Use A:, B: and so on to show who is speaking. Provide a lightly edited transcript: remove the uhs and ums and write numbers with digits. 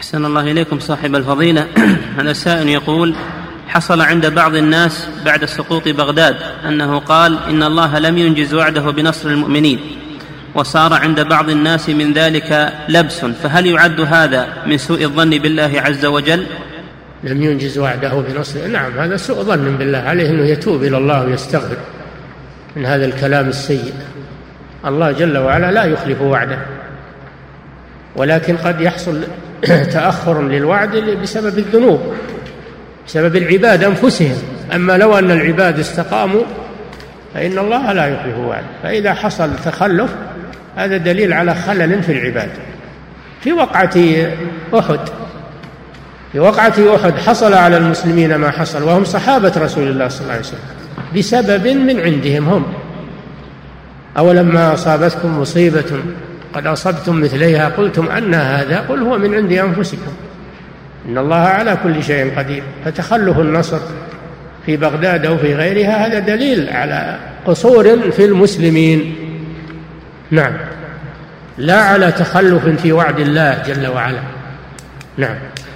A: أحسن الله إليكم صاحب الفضيلة. هذا سائل يقول: حصل عند بعض الناس بعد سقوط بغداد أنه قال إن الله لم ينجز وعده بنصر المؤمنين، وصار عند بعض الناس من ذلك لبس، فهل يعد هذا من سوء الظن بالله عز وجل؟
B: لم ينجز وعده بنصر، نعم، هذا سوء ظن بالله، عليه أنه يتوب إلى الله ويستغفر من هذا الكلام السيء. الله جل وعلا لا يخلف وعده، ولكن قد يحصل تأخر للوعد بسبب الذنوب، بسبب العباد أنفسهم. أما لو أن العباد استقاموا فإن الله لا يخلف وعده. فإذا حصل تخلف هذا دليل على خلل في العباد. في وقعة أحد حصل على المسلمين ما حصل وهم صحابة رسول الله صلى الله عليه وسلم بسبب من عندهم هم. أولما أصابتكم مصيبة قد أصبتم مثليها قلتم أن هذا، قل هو من عند أنفسكم إن الله على كل شيء قدير. فتخلف النصر في بغداد أو في غيرها هذا دليل على قصور في المسلمين، نعم، لا على تخلف في وعد الله جل وعلا، نعم.